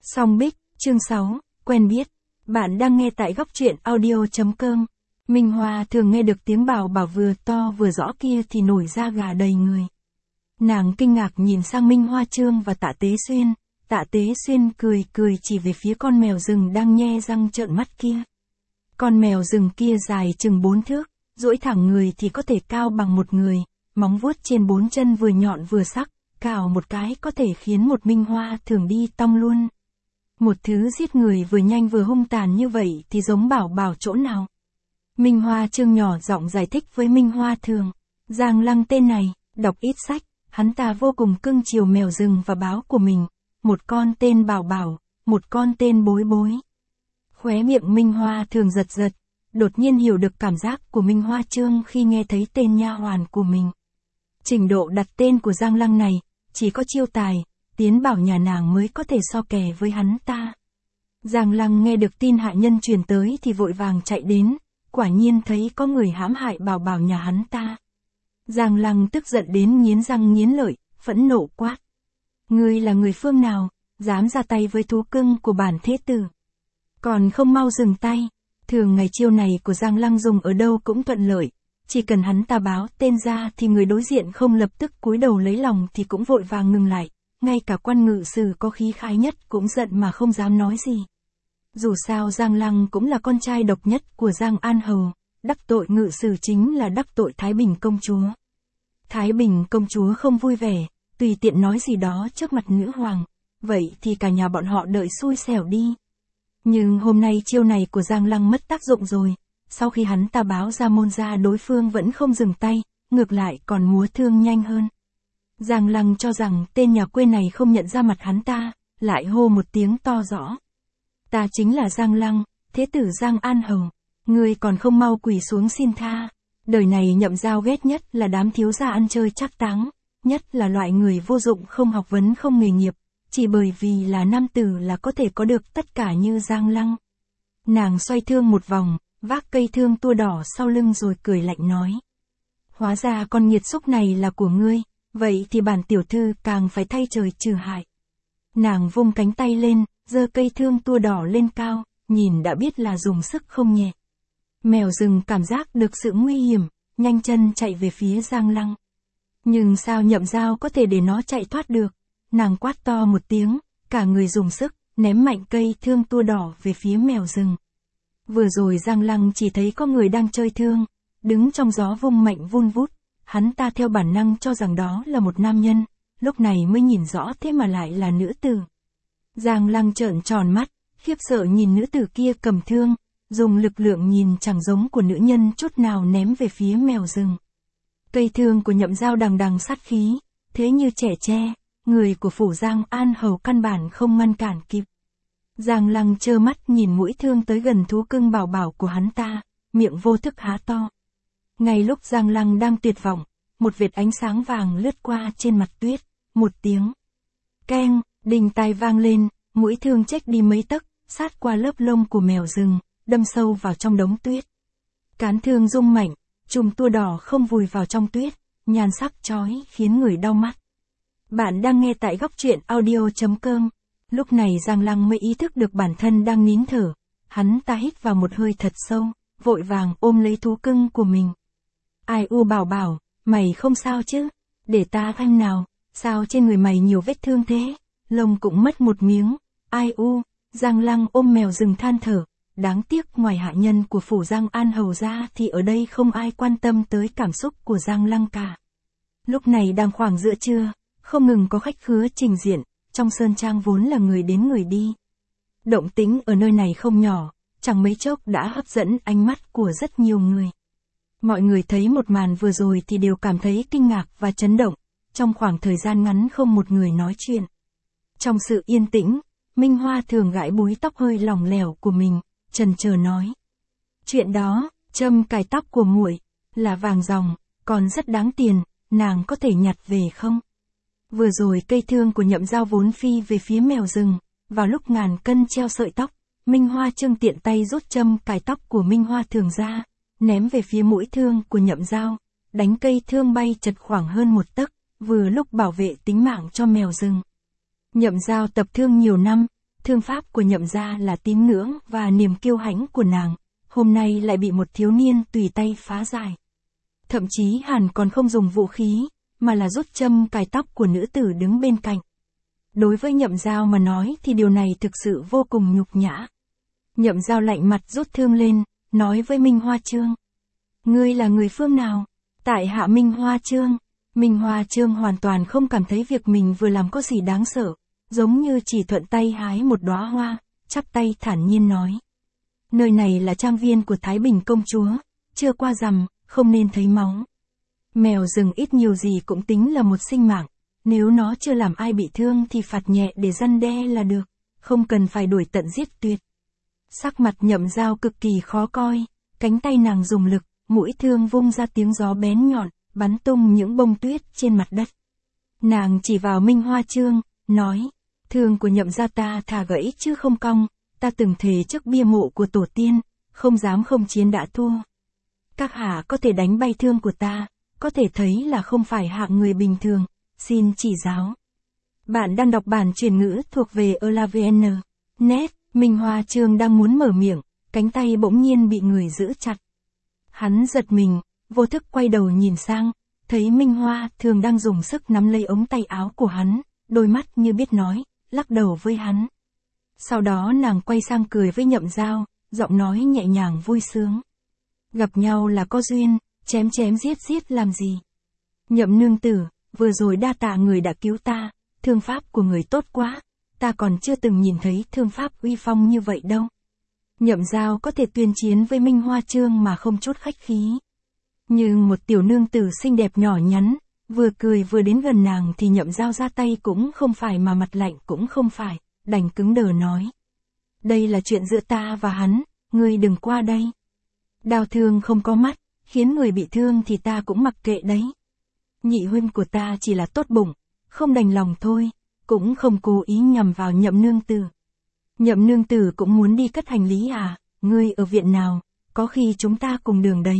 Song Bích, chương 6, quen biết. Bạn đang nghe tại góc truyện audio.com. Minh Hoa thường nghe được tiếng bảo bảo vừa to vừa rõ kia thì nổi da gà đầy người. Nàng kinh ngạc nhìn sang Minh Hoa Trương và Tạ Tế Xuyên. Tạ Tế Xuyên cười cười chỉ về phía con mèo rừng đang nhe răng trợn mắt kia. Con mèo rừng kia dài chừng 4 thước, duỗi thẳng người thì có thể cao bằng một người, móng vuốt trên 4 chân vừa nhọn vừa sắc, cào một cái có thể khiến một Minh Hoa thường đi tong luôn. Một thứ giết người vừa nhanh vừa hung tàn như vậy thì giống bảo bảo chỗ nào? Minh Hoa Trương nhỏ giọng giải thích với Minh Hoa Thường. Giang Lăng tên này, đọc ít sách, hắn ta vô cùng cưng chiều mèo rừng và báo của mình. Một con tên Bảo Bảo, một con tên Bối Bối. Khóe miệng Minh Hoa Thường giật giật, đột nhiên hiểu được cảm giác của Minh Hoa Trương khi nghe thấy tên nha hoàn của mình. Trình độ đặt tên của Giang Lăng này, chỉ có chiêu tài, Tiến Bảo nhà nàng mới có thể so kè với hắn ta. Giang Lăng nghe được tin hạ nhân truyền tới thì vội vàng chạy đến, quả nhiên thấy có người hãm hại Bảo Bảo nhà hắn ta. Giang Lăng tức giận đến nghiến răng nghiến lợi, phẫn nộ quát. Ngươi là người phương nào, dám ra tay với thú cưng của bản thế tử? Còn không mau dừng tay. Thường ngày chiêu này của Giang Lăng dùng ở đâu cũng thuận lợi, chỉ cần hắn ta báo tên ra thì người đối diện không lập tức cúi đầu lấy lòng thì cũng vội vàng ngừng lại, ngay cả quan ngự sử có khí khái nhất cũng giận mà không dám nói gì. Dù sao Giang Lăng cũng là con trai độc nhất của Giang An Hầu, đắc tội ngự sử chính là đắc tội Thái Bình công chúa. Thái Bình công chúa không vui vẻ, tùy tiện nói gì đó trước mặt nữ hoàng, vậy thì cả nhà bọn họ đợi xui xẻo đi. Nhưng hôm nay chiêu này của Giang Lăng mất tác dụng rồi, sau khi hắn ta báo ra môn ra đối phương vẫn không dừng tay, ngược lại còn múa thương nhanh hơn. Giang Lăng cho rằng tên nhà quê này không nhận ra mặt hắn ta, lại hô một tiếng to rõ. Ta chính là Giang Lăng, thế tử Giang An Hầu, ngươi còn không mau quỳ xuống xin tha. Đời này Nhậm Giao ghét nhất là đám thiếu gia ăn chơi trác táng, nhất là loại người vô dụng không học vấn không nghề nghiệp, chỉ bởi vì là nam tử là có thể có được tất cả như Giang Lăng. Nàng xoay thương một vòng, vác cây thương tua đỏ sau lưng rồi cười lạnh nói. Hóa ra con nghiệt xúc này là của ngươi, vậy thì bản tiểu thư càng phải thay trời trừ hại. Nàng vung cánh tay lên, giơ cây thương tua đỏ lên cao, nhìn đã biết là dùng sức không nhẹ. Mèo rừng cảm giác được sự nguy hiểm, nhanh chân chạy về phía Giang Lăng. Nhưng sao Nhậm Giao có thể để nó chạy thoát được? Nàng quát to một tiếng, cả người dùng sức, ném mạnh cây thương tua đỏ về phía mèo rừng. Vừa rồi Giang Lăng chỉ thấy có người đang chơi thương, đứng trong gió vung mạnh vun vút, hắn ta theo bản năng cho rằng đó là một nam nhân, lúc này mới nhìn rõ thế mà lại là nữ tử. Giang Lăng trợn tròn mắt, khiếp sợ nhìn nữ tử kia cầm thương, dùng lực lượng nhìn chẳng giống của nữ nhân chút nào ném về phía mèo rừng. Cây thương của Nhậm Giao đằng đằng sát khí, thế như trẻ tre, người của phủ Giang An Hầu căn bản không ngăn cản kịp. Giang Lăng trơ mắt nhìn mũi thương tới gần thú cưng Bảo Bảo của hắn ta, miệng vô thức há to. Ngay lúc Giang Lăng đang tuyệt vọng, một vệt ánh sáng vàng lướt qua trên mặt tuyết, một tiếng keng, đinh tai vang lên, mũi thương chếch đi mấy tấc, sát qua lớp lông của mèo rừng, đâm sâu vào trong đống tuyết. Cán thương rung mạnh, chùm tua đỏ không vùi vào trong tuyết, nhan sắc chói khiến người đau mắt. Bạn đang nghe tại góc truyện audio.com. Lúc này Giang Lăng mới ý thức được bản thân đang nín thở, hắn ta hít vào một hơi thật sâu, vội vàng ôm lấy thú cưng của mình. Ai u Bảo Bảo, mày không sao chứ? Để ta xem nào, sao trên người mày nhiều vết thương thế? Lông cũng mất một miếng. Ai u, Giang Lăng ôm mèo rừng than thở, đáng tiếc ngoài hạ nhân của phủ Giang An Hầu ra thì ở đây không ai quan tâm tới cảm xúc của Giang Lăng cả. Lúc này đang khoảng giữa trưa, không ngừng có khách khứa trình diện, trong sơn trang vốn là người đến người đi. Động tĩnh ở nơi này không nhỏ, chẳng mấy chốc đã hấp dẫn ánh mắt của rất nhiều người. Mọi người thấy một màn vừa rồi thì đều cảm thấy kinh ngạc và chấn động, trong khoảng thời gian ngắn không một người nói chuyện. Trong sự yên tĩnh, Minh Hoa Thường gãi búi tóc hơi lỏng lẻo của mình, chần chờ nói. Chuyện đó, châm cài tóc của muội là vàng ròng, còn rất đáng tiền, nàng có thể nhặt về không? Vừa rồi cây thương của Nhậm Giao vốn phi về phía mèo rừng, vào lúc ngàn cân treo sợi tóc, Minh Hoa Trương tiện tay rút châm cài tóc của Minh Hoa Thường ra, ném về phía mũi thương của Nhậm Giao, đánh cây thương bay chật khoảng hơn một tấc, vừa lúc bảo vệ tính mạng cho mèo rừng. Nhậm Giao tập thương nhiều năm, Thương pháp của Nhậm gia là tín ngưỡng và niềm kiêu hãnh của nàng, hôm nay lại bị một thiếu niên tùy tay phá giải. Thậm chí hẳn còn không dùng vũ khí, mà là rút châm cài tóc của nữ tử đứng bên cạnh. Đối với Nhậm Giao mà nói thì điều này thực sự vô cùng nhục nhã. Nhậm Giao lạnh mặt rút thương lên, nói với Minh Hoa Chương. Ngươi là người phương nào? Tại hạ Minh Hoa Chương. Minh Hoa Chương hoàn toàn không cảm thấy việc mình vừa làm có gì đáng sợ, giống như chỉ thuận tay hái một đóa hoa, chắp tay thản nhiên nói. Nơi này là trang viên của Thái Bình công chúa, chưa qua rằm, không nên thấy máu. Mèo rừng ít nhiều gì cũng tính là một sinh mạng, nếu nó chưa làm ai bị thương thì phạt nhẹ để răn đe là được, không cần phải đuổi tận giết tuyệt. Sắc mặt Nhậm Giao cực kỳ khó coi, cánh tay nàng dùng lực, mũi thương vung ra tiếng gió bén nhọn, bắn tung những bông tuyết trên mặt đất. Nàng chỉ vào Minh Hoa Chương, nói, thương của Nhậm gia ta thà gãy chứ không cong, ta từng thề trước bia mộ của tổ tiên, không dám không chiến đã thua. Các hạ có thể đánh bay thương của ta, có thể thấy là không phải hạng người bình thường, xin chỉ giáo. Bạn đang đọc bản truyền ngữ thuộc về ELAVN. Net, Minh Hoa Chương đang muốn mở miệng, cánh tay bỗng nhiên bị người giữ chặt. Hắn giật mình, vô thức quay đầu nhìn sang, thấy Minh Hoa Thường đang dùng sức nắm lấy ống tay áo của hắn, đôi mắt như biết nói, lắc đầu với hắn. Sau đó nàng quay sang cười với Nhậm Giao, giọng nói nhẹ nhàng vui sướng. Gặp nhau là có duyên, chém chém giết giết làm gì. Nhậm nương tử, vừa rồi đa tạ người đã cứu ta, thương pháp của người tốt quá, ta còn chưa từng nhìn thấy thương pháp uy phong như vậy đâu. Nhậm Giao có thể tuyên chiến với Minh Hoa Chương mà không chút khách khí. Nhưng một tiểu nương tử xinh đẹp nhỏ nhắn, vừa cười vừa đến gần nàng thì Nhậm Giao ra tay cũng không phải mà mặt lạnh cũng không phải, đành cứng đờ nói. Đây là chuyện giữa ta và hắn, ngươi đừng qua đây. Đao thương không có mắt, khiến người bị thương thì ta cũng mặc kệ đấy. Nhị huynh của ta chỉ là tốt bụng, không đành lòng thôi, cũng không cố ý nhằm vào Nhậm nương tử. Nhậm nương tử cũng muốn đi cất hành lý à, ngươi ở viện nào, có khi chúng ta cùng đường đấy.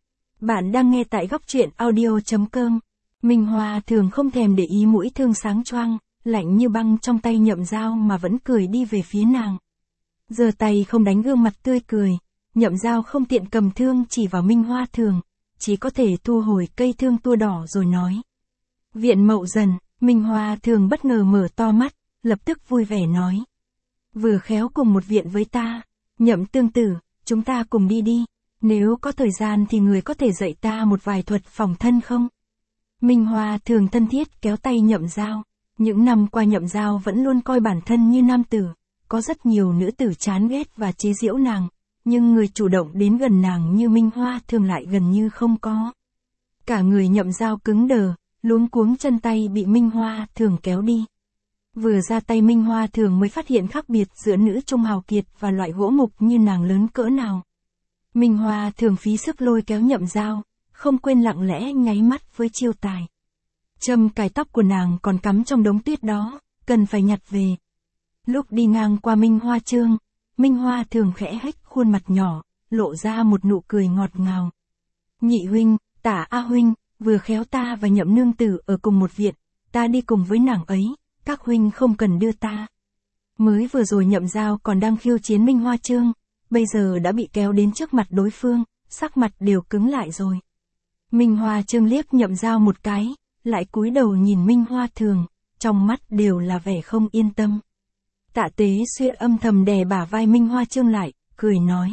Bạn đang nghe tại góc truyện audio.com. Minh Hoa Thường không thèm để ý mũi thương sáng choang, lạnh như băng trong tay Nhậm Giao mà vẫn cười đi về phía nàng. Giơ tay không đánh gương mặt tươi cười, Nhậm Giao không tiện cầm thương chỉ vào Minh Hoa Thường, chỉ có thể thu hồi cây thương tua đỏ rồi nói. Viện Mậu Dần, Minh Hoa Thường bất ngờ mở to mắt, lập tức vui vẻ nói. Vừa khéo cùng một viện với ta, Nhậm tương tử, chúng ta cùng đi đi, nếu có thời gian thì người có thể dạy ta một vài thuật phòng thân không? Minh Hoa Thường thân thiết kéo tay Nhậm Giao, những năm qua Nhậm Giao vẫn luôn coi bản thân như nam tử, có rất nhiều nữ tử chán ghét và chế giễu nàng, nhưng người chủ động đến gần nàng như Minh Hoa Thường lại gần như không có. Cả người Nhậm Giao cứng đờ, luống cuống chân tay bị Minh Hoa Thường kéo đi. Vừa ra tay Minh Hoa Thường mới phát hiện khác biệt giữa nữ trung hào kiệt và loại gỗ mục như nàng lớn cỡ nào. Minh Hoa Thường phí sức lôi kéo Nhậm Giao, không quên lặng lẽ nháy mắt với chiêu tài. Châm cài tóc của nàng còn cắm trong đống tuyết đó, cần phải nhặt về. Lúc đi ngang qua Minh Hoa Chương, Minh Hoa Thường khẽ hếch khuôn mặt nhỏ, lộ ra một nụ cười ngọt ngào. Nhị huynh, Tả A huynh, vừa khéo ta và Nhậm nương tử ở cùng một viện, ta đi cùng với nàng ấy, các huynh không cần đưa ta. Mới vừa rồi Nhậm Giao còn đang khiêu chiến Minh Hoa Chương, bây giờ đã bị kéo đến trước mặt đối phương, sắc mặt đều cứng lại rồi. Minh Hoa Chương liếc Nhậm Giao một cái, lại cúi đầu nhìn Minh Hoa Thường, trong mắt đều là vẻ không yên tâm. Tạ Tế Xuyên âm thầm đè bả vai Minh Hoa Chương lại, cười nói.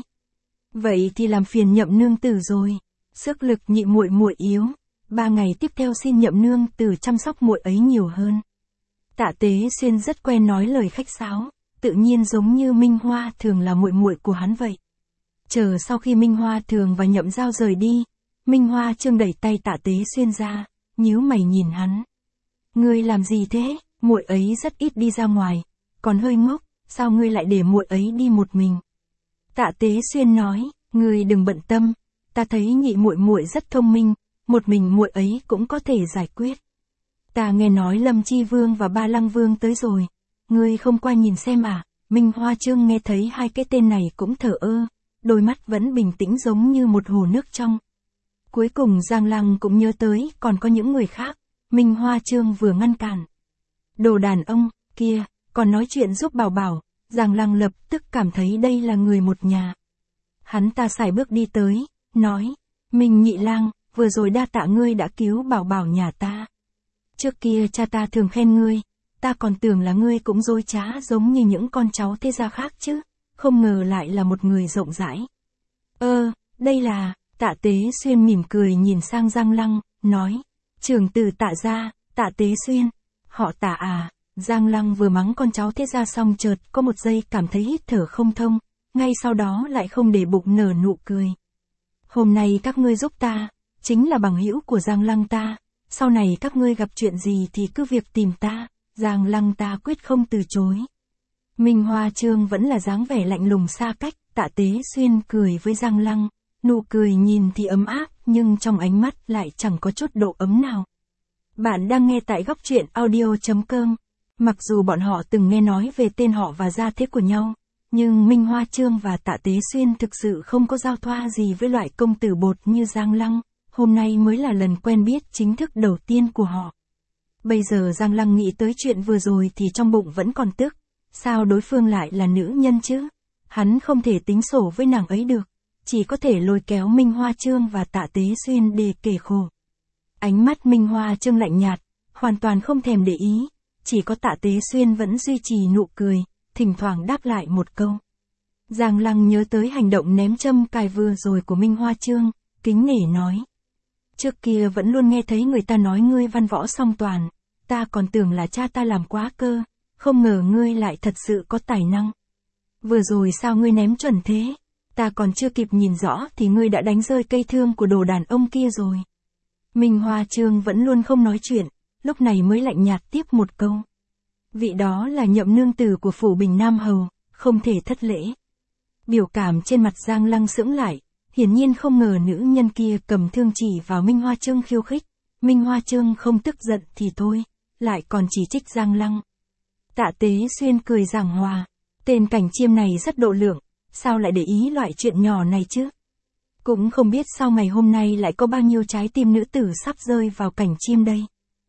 Vậy thì làm phiền Nhậm nương tử rồi, sức lực nhị muội muội yếu, 3 ngày tiếp theo xin Nhậm nương tử chăm sóc muội ấy nhiều hơn. Tạ Tế Xuyên rất quen nói lời khách sáo, tự nhiên giống như Minh Hoa Thường là muội muội của hắn vậy. Chờ sau khi Minh Hoa Thường và Nhậm Giao rời đi, Minh Hoa Chương đẩy tay Tạ Tế Xuyên ra, nhíu mày nhìn hắn. Ngươi làm gì thế? Muội ấy rất ít đi ra ngoài, còn hơi ngốc, sao ngươi lại để muội ấy đi một mình? Tạ Tế Xuyên nói, ngươi đừng bận tâm, ta thấy nhị muội muội rất thông minh, một mình muội ấy cũng có thể giải quyết. Ta nghe nói Lâm Chi Vương và Ba Lăng Vương tới rồi, ngươi không qua nhìn xem à? Minh Hoa Chương nghe thấy hai cái tên này cũng thở ơ, đôi mắt vẫn bình tĩnh giống như một hồ nước trong. Cuối cùng Giang Lăng cũng nhớ tới còn có những người khác, Minh Hoa Chương vừa ngăn cản. Đồ đàn ông, kia, còn nói chuyện giúp Bảo Bảo, Giang Lăng lập tức cảm thấy đây là người một nhà. Hắn ta sải bước đi tới, nói, Minh Nhị Lang, vừa rồi đa tạ ngươi đã cứu Bảo Bảo nhà ta. Trước kia cha ta thường khen ngươi, ta còn tưởng là ngươi cũng dối trá giống như những con cháu thế gia khác chứ, không ngờ lại là một người rộng rãi. Đây là, Tạ Tế Xuyên mỉm cười nhìn sang Giang Lăng, nói, trưởng tử Tạ gia, Tạ Tế Xuyên, họ Tạ à. Giang Lăng vừa mắng con cháu thế gia xong chợt có một giây cảm thấy hít thở không thông, ngay sau đó lại không để bụng nở nụ cười. Hôm nay các ngươi giúp ta, chính là bằng hữu của Giang Lăng ta, sau này các ngươi gặp chuyện gì thì cứ việc tìm ta, Giang Lăng ta quyết không từ chối. Minh Hoa Trương vẫn là dáng vẻ lạnh lùng xa cách, Tạ Tế Xuyên cười với Giang Lăng, nụ cười nhìn thì ấm áp nhưng trong ánh mắt lại chẳng có chút độ ấm nào. Bạn đang nghe tại góc truyện audio.com. Mặc dù bọn họ từng nghe nói về tên họ và gia thế của nhau, nhưng Minh Hoa Trương và Tạ Tế Xuyên thực sự không có giao thoa gì với loại công tử bột như Giang Lăng, hôm nay mới là lần quen biết chính thức đầu tiên của họ. Bây giờ Giang Lăng nghĩ tới chuyện vừa rồi thì trong bụng vẫn còn tức, sao đối phương lại là nữ nhân chứ? Hắn không thể tính sổ với nàng ấy được, chỉ có thể lôi kéo Minh Hoa Trương và Tạ Tế Xuyên để kể khổ. Ánh mắt Minh Hoa Trương lạnh nhạt, hoàn toàn không thèm để ý. Chỉ có Tạ Tế Xuyên vẫn duy trì nụ cười, thỉnh thoảng đáp lại một câu. Giang Lăng nhớ tới hành động ném châm cài vừa rồi của Minh Hoa Trương, kính nể nói. Trước kia vẫn luôn nghe thấy người ta nói ngươi văn võ song toàn, ta còn tưởng là cha ta làm quá cơ, không ngờ ngươi lại thật sự có tài năng. Vừa rồi sao ngươi ném chuẩn thế, ta còn chưa kịp nhìn rõ thì ngươi đã đánh rơi cây thương của đồ đàn ông kia rồi. Minh Hoa Trương vẫn luôn không nói chuyện. Lúc này mới lạnh nhạt tiếp một câu. Vị đó là Nhậm nương tử của phủ Bình Nam Hầu, không thể thất lễ. Biểu cảm trên mặt Giang Lăng sững lại, hiển nhiên không ngờ nữ nhân kia cầm thương chỉ vào Minh Hoa Trương khiêu khích. Minh Hoa Trương không tức giận thì thôi, lại còn chỉ trích Giang Lăng. Tạ Tế Xuyên cười giảng hòa, tên cảnh chiêm này rất độ lượng, sao lại để ý loại chuyện nhỏ này chứ? Cũng không biết sau ngày hôm nay lại có bao nhiêu trái tim nữ tử sắp rơi vào cảnh chiêm đây.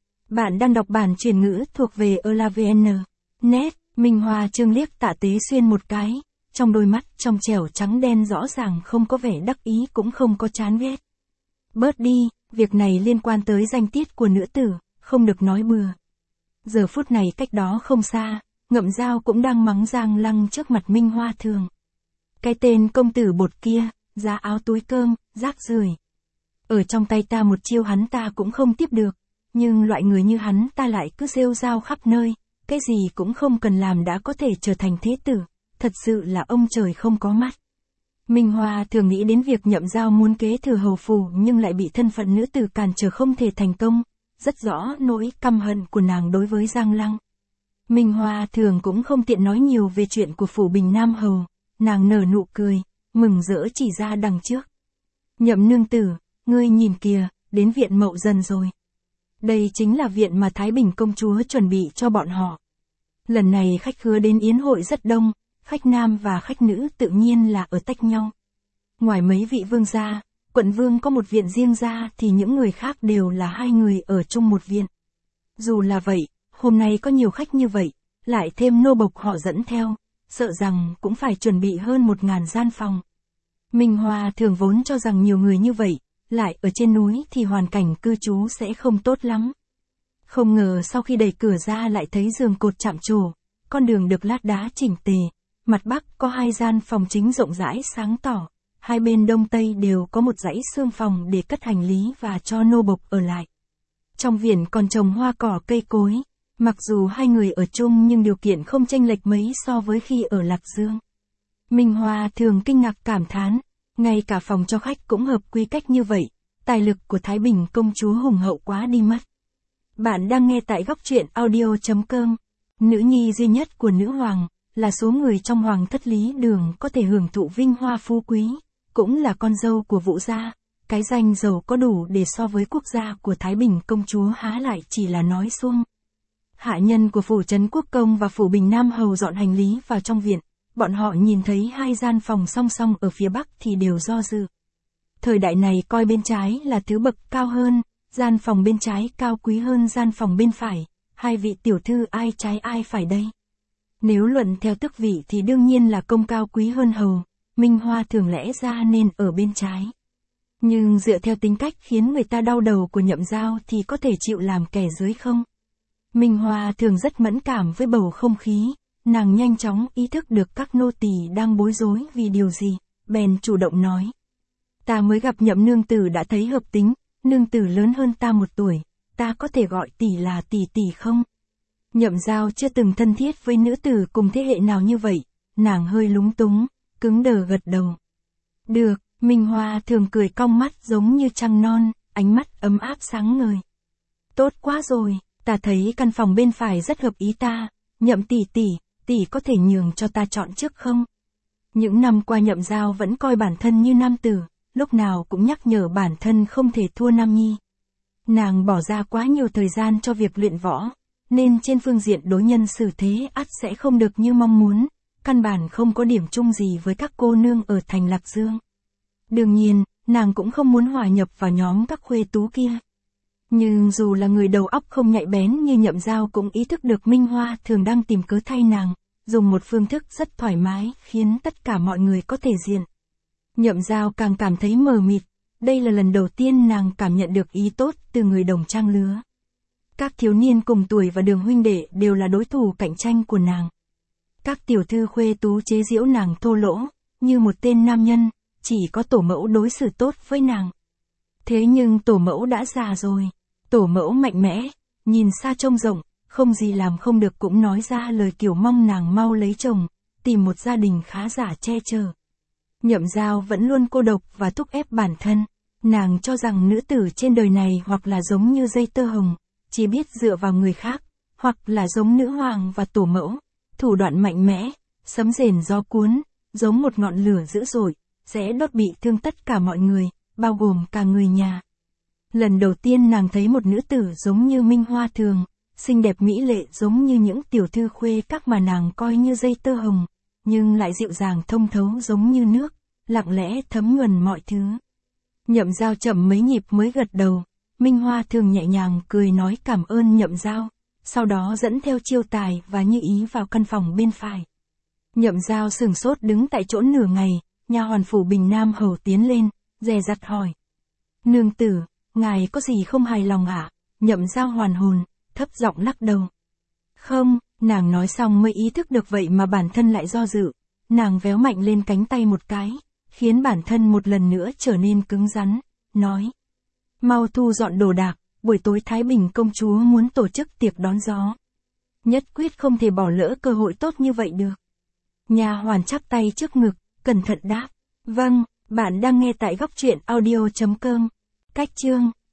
Bạn đang đọc bản truyền ngữ thuộc về ELAVN. Net, Minh Hoa Trương liếc Tạ Tế Xuyên một cái, trong đôi mắt trong trẻo trắng đen rõ ràng không có vẻ đắc ý cũng không có chán ghét. Bớt đi, việc này liên quan tới danh tiết của nữ tử, không được nói bừa. Giờ phút này cách đó không xa, Ngậm Dao cũng đang mắng Giang Lăng trước mặt Minh Hoa Thường. Cái tên công tử bột kia, giá áo túi cơm, rác rưởi. Ở trong tay ta một chiêu hắn ta cũng không tiếp được. Nhưng loại người như hắn ta lại cứ rêu rao khắp nơi, cái gì cũng không cần làm đã có thể trở thành thế tử, thật sự là ông trời không có mắt. Minh Hoa thường nghĩ đến việc Nhậm Dao muốn kế thừa hầu phủ nhưng lại bị thân phận nữ tử cản trở không thể thành công, rất rõ nỗi căm hận của nàng đối với Giang Lăng. Minh Hoa thường cũng không tiện nói nhiều về chuyện của phủ Bình Nam Hầu, nàng nở nụ cười, mừng rỡ chỉ ra đằng trước. Nhậm nương tử, ngươi nhìn kìa, đến viện Mậu Dần rồi. Đây chính là viện mà Thái Bình công chúa chuẩn bị cho bọn họ. Lần này khách khứa đến yến hội rất đông, khách nam và khách nữ tự nhiên là ở tách nhau. Ngoài mấy vị vương gia, quận vương có một viện riêng ra thì những người khác đều là hai người ở chung một viện. Dù là vậy, hôm nay có nhiều khách như vậy, lại thêm nô bộc họ dẫn theo, sợ rằng cũng phải chuẩn bị hơn 1000 gian phòng. Minh Hoa thường vốn cho rằng nhiều người như vậy, lại ở trên núi thì hoàn cảnh cư trú sẽ không tốt lắm. Không ngờ sau khi đẩy cửa ra lại thấy giường cột chạm trổ, con đường được lát đá chỉnh tề, mặt bắc có 2 gian phòng chính rộng rãi sáng tỏ, hai bên đông tây đều có một dãy xương phòng để cất hành lý và cho nô bộc ở lại. Trong viện còn trồng hoa cỏ cây cối, mặc dù hai người ở chung nhưng điều kiện không chênh lệch mấy so với khi ở Lạc Dương. Minh Hoa thường kinh ngạc cảm thán, ngay cả phòng cho khách cũng hợp quy cách như vậy, tài lực của Thái Bình công chúa hùng hậu quá đi mất. Bạn đang nghe tại góc truyện audio.com. Nữ nhi duy nhất của nữ hoàng, là số người trong hoàng thất Lý Đường có thể hưởng thụ vinh hoa phú quý, cũng là con dâu của Vũ gia, cái danh giàu có đủ để so với quốc gia của Thái Bình công chúa há lại chỉ là nói suông. Hạ nhân của phủ Trấn Quốc Công và phủ Bình Nam Hầu dọn hành lý vào trong viện, bọn họ nhìn thấy 2 gian phòng song song ở phía bắc thì đều do dự. Thời đại này coi bên trái là thứ bậc cao hơn, gian phòng bên trái cao quý hơn gian phòng bên phải, hai vị tiểu thư ai trái ai phải đây? Nếu luận theo tước vị thì đương nhiên là công cao quý hơn hầu, Minh Hoa thường lẽ ra nên ở bên trái. Nhưng dựa theo tính cách khiến người ta đau đầu của Nhậm Giao thì có thể chịu làm kẻ dưới không? Minh Hoa thường rất mẫn cảm với bầu không khí, nàng nhanh chóng ý thức được các nô tỳ đang bối rối vì điều gì, bèn chủ động nói. Ta mới gặp Nhậm nương tử đã thấy hợp tính, nương tử lớn hơn ta 1 tuổi, ta có thể gọi tỷ là tỷ tỷ không? Nhậm Giao chưa từng thân thiết với nữ tử cùng thế hệ nào như vậy, nàng hơi lúng túng, cứng đờ gật đầu. Được, Minh Hoa thường cười cong mắt giống như trăng non, ánh mắt ấm áp sáng ngời. Tốt quá rồi, ta thấy căn phòng bên phải rất hợp ý ta, Nhậm tỷ tỷ có thể nhường cho ta chọn trước không? Những năm qua Nhậm Giao vẫn coi bản thân như nam tử, lúc nào cũng nhắc nhở bản thân không thể thua nam nhi. Nàng bỏ ra quá nhiều thời gian cho việc luyện võ, nên trên phương diện đối nhân xử thế ắt sẽ không được như mong muốn, căn bản không có điểm chung gì với các cô nương ở thành Lạc Dương. Đương nhiên, nàng cũng không muốn hòa nhập vào nhóm các khuê tú kia. Nhưng dù là người đầu óc không nhạy bén như Nhậm Giao cũng ý thức được Minh Hoa thường đang tìm cớ thay nàng, dùng một phương thức rất thoải mái khiến tất cả mọi người có thể diện. Nhậm Giao càng cảm thấy mờ mịt, đây là lần đầu tiên nàng cảm nhận được ý tốt từ người đồng trang lứa. Các thiếu niên cùng tuổi và Đường huynh đệ đều là đối thủ cạnh tranh của nàng. Các tiểu thư khuê tú chế giễu nàng thô lỗ, như một tên nam nhân, chỉ có tổ mẫu đối xử tốt với nàng. Thế nhưng tổ mẫu đã già rồi, tổ mẫu mạnh mẽ, nhìn xa trông rộng, không gì làm không được cũng nói ra lời kiểu mong nàng mau lấy chồng, tìm một gia đình khá giả che chở. Nhậm Giao vẫn luôn cô độc và thúc ép bản thân, nàng cho rằng nữ tử trên đời này hoặc là giống như dây tơ hồng, chỉ biết dựa vào người khác, hoặc là giống nữ hoàng và tổ mẫu, thủ đoạn mạnh mẽ, sấm rền gió cuốn, giống một ngọn lửa dữ dội, sẽ đốt bị thương tất cả mọi người, bao gồm cả người nhà. Lần đầu tiên nàng thấy một nữ tử giống như Minh Hoa thường, xinh đẹp mỹ lệ giống như những tiểu thư khuê các mà nàng coi như dây tơ hồng, nhưng lại dịu dàng thông thấu giống như nước, lặng lẽ thấm nhuần mọi thứ. Nhậm Giao chậm mấy nhịp mới gật đầu, Minh Hoa thường nhẹ nhàng cười nói cảm ơn Nhậm Giao, sau đó dẫn theo Chiêu Tài và Như Ý vào căn phòng bên phải. Nhậm Giao sửng sốt đứng tại chỗ nửa ngày, nha hoàn phủ Bình Nam hầu tiến lên, dè dặt hỏi. Nương tử, ngài có gì không hài lòng ạ? Nhậm Giao hoàn hồn, thấp giọng lắc đầu. Không, nàng nói xong mới ý thức được vậy mà bản thân lại do dự, nàng véo mạnh lên cánh tay một cái, khiến bản thân một lần nữa trở nên cứng rắn, nói. Mau thu dọn đồ đạc, buổi tối Thái Bình công chúa muốn tổ chức tiệc đón gió. Nhất quyết không thể bỏ lỡ cơ hội tốt như vậy được. Nha hoàn chắp tay trước ngực, cẩn thận đáp. Vâng, bạn đang nghe tại góc truyện audio.com. Cách chương